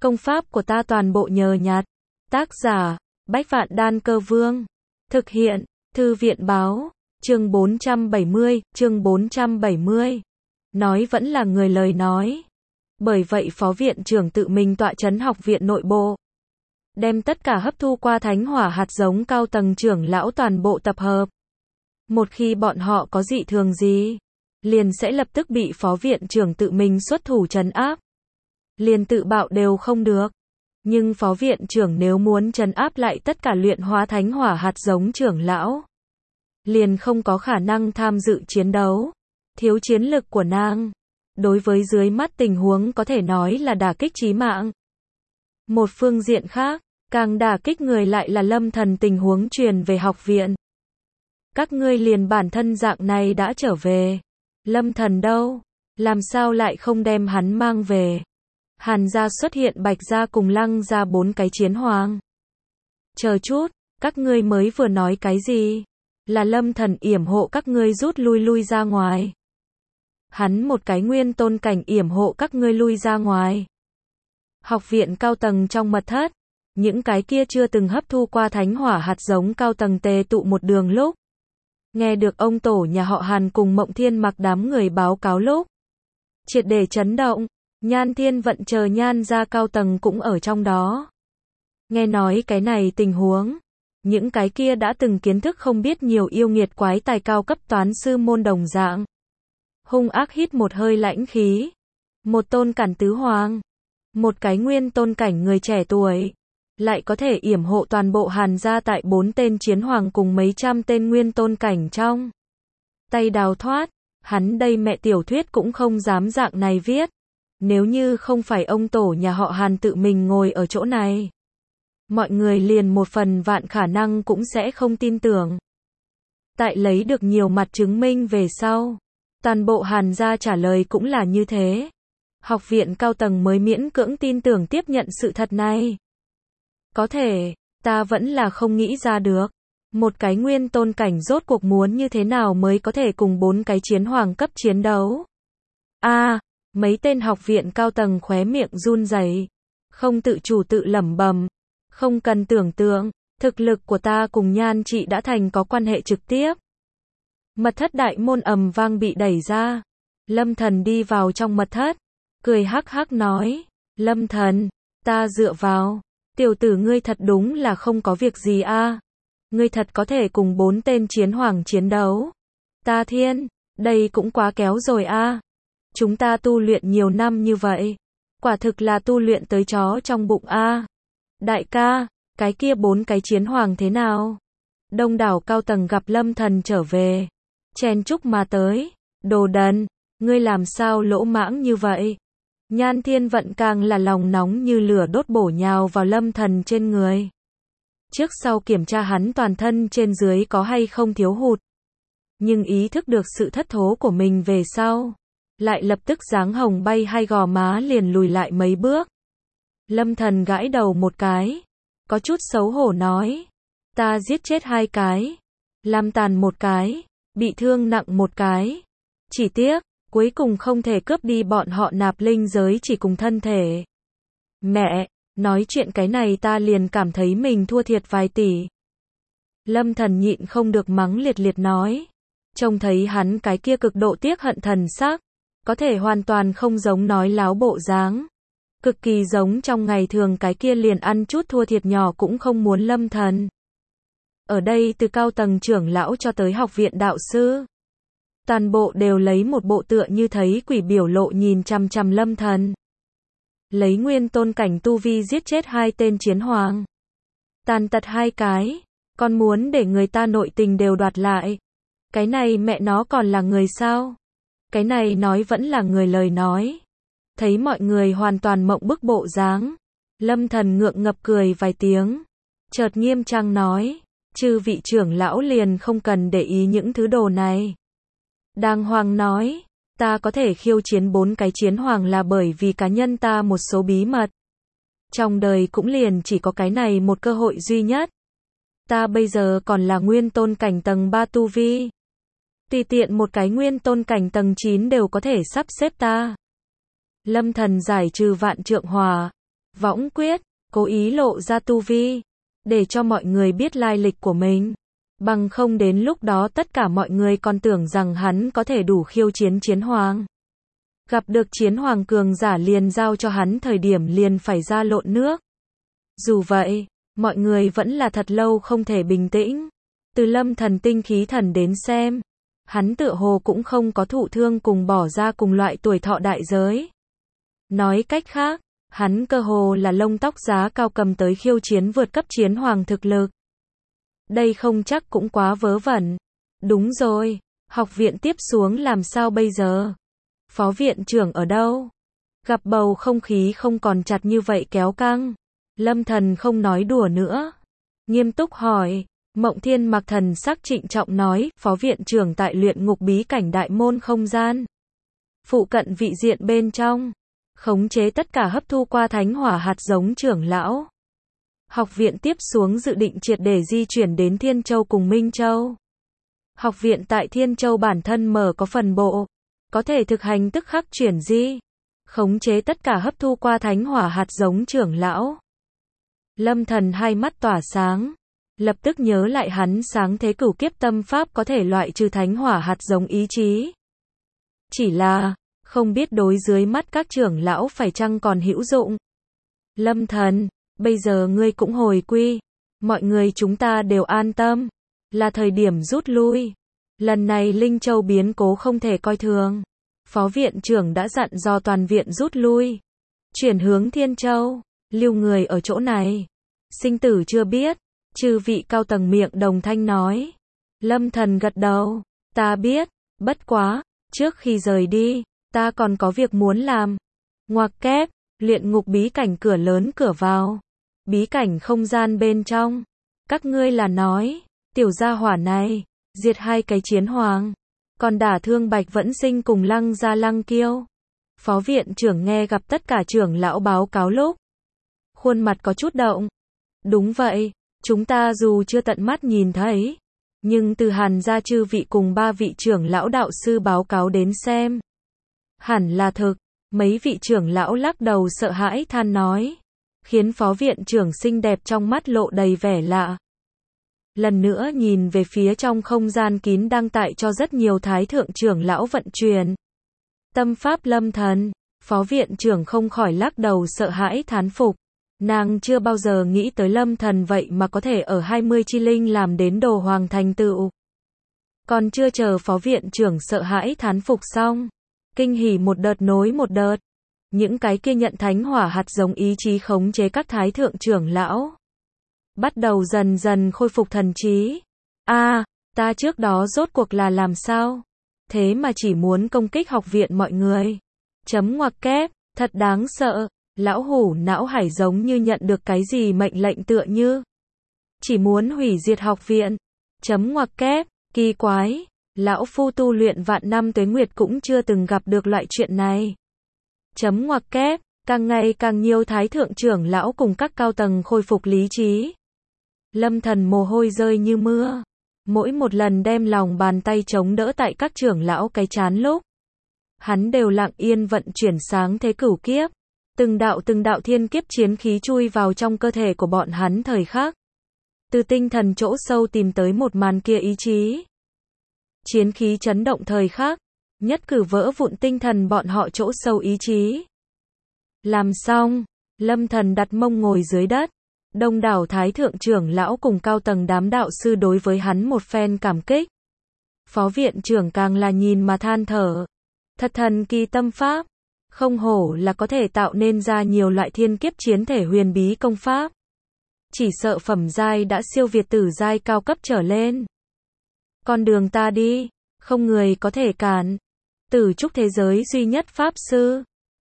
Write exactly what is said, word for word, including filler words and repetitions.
Công pháp của ta toàn bộ nhờ nhặt. Tác giả, Bách Vạn Đan Cơ Vương. Thực hiện, Thư viện Báo. Chương bốn trăm bảy mươi, chương bốn trăm bảy mươi. Nói vẫn là người lời nói. Bởi vậy phó viện trưởng tự mình tọa chấn học viện nội bộ. Đem tất cả hấp thu qua thánh hỏa hạt giống cao tầng trưởng lão toàn bộ tập hợp. Một khi bọn họ có dị thường gì, liền sẽ lập tức bị phó viện trưởng tự mình xuất thủ trấn áp. Liền tự bạo đều không được. Nhưng phó viện trưởng nếu muốn trấn áp lại tất cả luyện hóa thánh hỏa hạt giống trưởng lão, liền không có khả năng tham dự chiến đấu. Thiếu chiến lực của nàng, đối với dưới mắt tình huống có thể nói là đả kích chí mạng. Một phương diện khác, càng đả kích người lại là Lâm Thần tình huống truyền về học viện. Các ngươi liền bản thân dạng này đã trở về. Lâm Thần đâu? Làm sao lại không đem hắn mang về? Hàn gia xuất hiện Bạch gia cùng Lăng gia bốn cái chiến hoàng. Chờ chút, các ngươi mới vừa nói cái gì? Là Lâm Thần yểm hộ các ngươi rút lui lui ra ngoài. Hắn một cái nguyên tôn cảnh yểm hộ các ngươi lui ra ngoài. Học viện cao tầng trong mật thất, những cái kia chưa từng hấp thu qua thánh hỏa hạt giống cao tầng tề tụ một đường lúc. Nghe được ông tổ nhà họ Hàn cùng Mộng Thiên Mặc đám người báo cáo lúc. Triệt để chấn động, Nhan Thiên Vận chờ Nhan gia cao tầng cũng ở trong đó. Nghe nói cái này tình huống, những cái kia đã từng kiến thức không biết nhiều yêu nghiệt quái tài cao cấp toán sư môn đồng dạng. Hung ác hít một hơi lãnh khí. Một tôn cản tứ hoàng. Một cái nguyên tôn cảnh người trẻ tuổi. Lại có thể yểm hộ toàn bộ Hàn gia tại bốn tên chiến hoàng cùng mấy trăm tên nguyên tôn cảnh trong. Tay đào thoát. Hắn đây mẹ tiểu thuyết cũng không dám dạng này viết. Nếu như không phải ông tổ nhà họ Hàn tự mình ngồi ở chỗ này, mọi người liền một phần vạn khả năng cũng sẽ không tin tưởng. Tại lấy được nhiều mặt chứng minh về sau, toàn bộ Hàn gia trả lời cũng là như thế. Học viện cao tầng mới miễn cưỡng tin tưởng tiếp nhận sự thật này. Có thể, ta vẫn là không nghĩ ra được. Một cái nguyên tôn cảnh rốt cuộc muốn như thế nào mới có thể cùng bốn cái chiến hoàng cấp chiến đấu. A, à, mấy tên học viện cao tầng khóe miệng run rẩy, không tự chủ tự lẩm bẩm, không cần tưởng tượng, thực lực của ta cùng Nhan chị đã thành có quan hệ trực tiếp. Mật thất đại môn ầm vang bị đẩy ra. Lâm Thần đi vào trong mật thất, cười hắc hắc nói, Lâm Thần, ta dựa vào, tiểu tử ngươi thật đúng là không có việc gì a. À. Ngươi thật có thể cùng bốn tên chiến hoàng chiến đấu. Ta thiên, đây cũng quá kéo rồi a. À. Chúng ta tu luyện nhiều năm như vậy, quả thực là tu luyện tới chó trong bụng a. À. Đại ca, cái kia bốn cái chiến hoàng thế nào? Đông đảo cao tầng gặp Lâm Thần trở về, chen chúc mà tới, đồ đần, ngươi làm sao lỗ mãng như vậy? Nhan Thiên Vận càng là lòng nóng như lửa đốt bổ nhào vào Lâm Thần trên người. Trước sau kiểm tra hắn toàn thân trên dưới có hay không thiếu hụt. Nhưng ý thức được sự thất thố của mình về sau, lại lập tức dáng hồng bay hai gò má liền lùi lại mấy bước. Lâm Thần gãi đầu một cái, có chút xấu hổ nói, ta giết chết hai cái, làm tàn một cái, bị thương nặng một cái. Chỉ tiếc, cuối cùng không thể cướp đi bọn họ nạp linh giới chỉ cùng thân thể. Mẹ, nói chuyện cái này ta liền cảm thấy mình thua thiệt vài tỷ. Lâm Thần nhịn không được mắng liệt liệt nói. Trông thấy hắn cái kia cực độ tiếc hận thần sắc, có thể hoàn toàn không giống nói láo bộ dáng. Cực kỳ giống trong ngày thường cái kia liền ăn chút thua thiệt nhỏ cũng không muốn Lâm Thần. Ở đây từ cao tầng trưởng lão cho tới học viện đạo sư, toàn bộ đều lấy một bộ tựa như thấy quỷ biểu lộ nhìn chằm chằm Lâm Thần. Lấy nguyên tôn cảnh tu vi giết chết hai tên chiến hoàng. Tàn tật hai cái, còn muốn để người ta nội tình đều đoạt lại. Cái này mẹ nó còn là người sao? Cái này nói vẫn là người lời nói. Thấy mọi người hoàn toàn mộng bức bộ dáng, Lâm Thần ngượng ngập cười vài tiếng, chợt nghiêm trang nói, chư vị trưởng lão liền không cần để ý những thứ đồ này. Đàng hoàng nói, ta có thể khiêu chiến bốn cái chiến hoàng là bởi vì cá nhân ta một số bí mật. Trong đời cũng liền chỉ có cái này một cơ hội duy nhất. Ta bây giờ còn là nguyên tôn cảnh tầng ba tu vi. Tùy tiện một cái nguyên tôn cảnh tầng chín đều có thể sắp xếp ta. Lâm Thần giải trừ vạn trượng hòa, võng quyết, cố ý lộ ra tu vi, để cho mọi người biết lai lịch của mình. Bằng không đến lúc đó tất cả mọi người còn tưởng rằng hắn có thể đủ khiêu chiến chiến hoàng. Gặp được chiến hoàng cường giả liền giao cho hắn thời điểm liền phải ra lộn nước. Dù vậy, mọi người vẫn là thật lâu không thể bình tĩnh. Từ Lâm Thần tinh khí thần đến xem, hắn tựa hồ cũng không có thụ thương cùng bỏ ra cùng loại tuổi thọ đại giới. Nói cách khác, hắn cơ hồ là lông tóc giá cao cầm tới khiêu chiến vượt cấp chiến hoàng thực lực. Đây không chắc cũng quá vớ vẩn. Đúng rồi, học viện tiếp xuống làm sao bây giờ? Phó viện trưởng ở đâu? Gặp bầu không khí không còn chặt như vậy kéo căng. Lâm Thần không nói đùa nữa. Nghiêm túc hỏi. Mộng Thiên Mặc thần sắc trịnh trọng nói, phó viện trưởng tại luyện ngục bí cảnh đại môn không gian. Phụ cận vị diện bên trong. Khống chế tất cả hấp thu qua thánh hỏa hạt giống trưởng lão. Học viện tiếp xuống dự định triệt để di chuyển đến Thiên Châu cùng Minh Châu. Học viện tại Thiên Châu bản thân mở có phần bộ. Có thể thực hành tức khắc chuyển di. Khống chế tất cả hấp thu qua thánh hỏa hạt giống trưởng lão. Lâm Thần hai mắt tỏa sáng. Lập tức nhớ lại hắn sáng thế cửu kiếp tâm pháp có thể loại trừ thánh hỏa hạt giống ý chí. Chỉ là, không biết đối dưới mắt các trưởng lão phải chăng còn hữu dụng. Lâm Thần, bây giờ ngươi cũng hồi quy. Mọi người chúng ta đều an tâm. Là thời điểm rút lui. Lần này Linh Châu biến cố không thể coi thường. Phó viện trưởng đã dặn dò toàn viện rút lui. Chuyển hướng Thiên Châu. Lưu người ở chỗ này. Sinh tử chưa biết. Chư vị cao tầng miệng đồng thanh nói. Lâm Thần gật đầu. Ta biết. Bất quá. Trước khi rời đi. Ta còn có việc muốn làm. Ngoặc kép. Luyện ngục bí cảnh cửa lớn cửa vào. Bí cảnh không gian bên trong. Các ngươi là nói. Tiểu gia hỏa này. Diệt hai cái chiến hoàng. Còn đả thương Bạch Vẫn Sinh cùng Lăng Gia Lăng Kiêu. Phó viện trưởng nghe gặp tất cả trưởng lão báo cáo lúc. Khuôn mặt có chút động. Đúng vậy. Chúng ta dù chưa tận mắt nhìn thấy. Nhưng từ Hàn gia chư vị cùng ba vị trưởng lão đạo sư báo cáo đến xem. Hẳn là thực. Mấy vị trưởng lão lắc đầu sợ hãi than nói. Khiến phó viện trưởng xinh đẹp trong mắt lộ đầy vẻ lạ. Lần nữa nhìn về phía trong không gian kín đang tại cho rất nhiều thái thượng trưởng lão vận chuyển. Tâm pháp Lâm Thần, phó viện trưởng không khỏi lắc đầu sợ hãi thán phục. Nàng chưa bao giờ nghĩ tới Lâm Thần vậy mà có thể ở hai mươi chi linh làm đến đồ hoàng thành tựu. Còn chưa chờ phó viện trưởng sợ hãi thán phục xong. Kinh hỉ một đợt nối một đợt. Những cái kia nhận thánh hỏa hạt giống ý chí khống chế các thái thượng trưởng lão. Bắt đầu dần dần khôi phục thần trí. A, à, ta trước đó rốt cuộc là làm sao? Thế mà chỉ muốn công kích học viện mọi người. Chấm ngoặc kép, thật đáng sợ. Lão hủ não hải giống như nhận được cái gì mệnh lệnh tựa như. Chỉ muốn hủy diệt học viện. Chấm ngoặc kép, kỳ quái. Lão phu tu luyện vạn năm tuế nguyệt cũng chưa từng gặp được loại chuyện này. Chấm ngoặc kép, càng ngày càng nhiều thái thượng trưởng lão cùng các cao tầng khôi phục lý trí. Lâm Thần mồ hôi rơi như mưa. Mỗi một lần đem lòng bàn tay chống đỡ tại các trưởng lão cái chán lúc. Hắn đều lặng yên vận chuyển sáng thế cửu kiếp. Từng đạo từng đạo thiên kiếp chiến khí chui vào trong cơ thể của bọn hắn thời khắc. Từ tinh thần chỗ sâu tìm tới một màn kia ý chí. Chiến khí chấn động thời khắc. Nhất cử vỡ vụn tinh thần bọn họ chỗ sâu ý chí. Làm xong, Lâm Thần đặt mông ngồi dưới đất. Đông đảo thái thượng trưởng lão cùng cao tầng đám đạo sư đối với hắn một phen cảm kích. Phó viện trưởng càng là nhìn mà than thở. Thật thần kỳ tâm pháp. Không hổ là có thể tạo nên ra nhiều loại thiên kiếp chiến thể huyền bí công pháp. Chỉ sợ phẩm giai đã siêu việt tử giai cao cấp trở lên. Con đường ta đi, không người có thể cản. Tử trúc thế giới duy nhất pháp sư.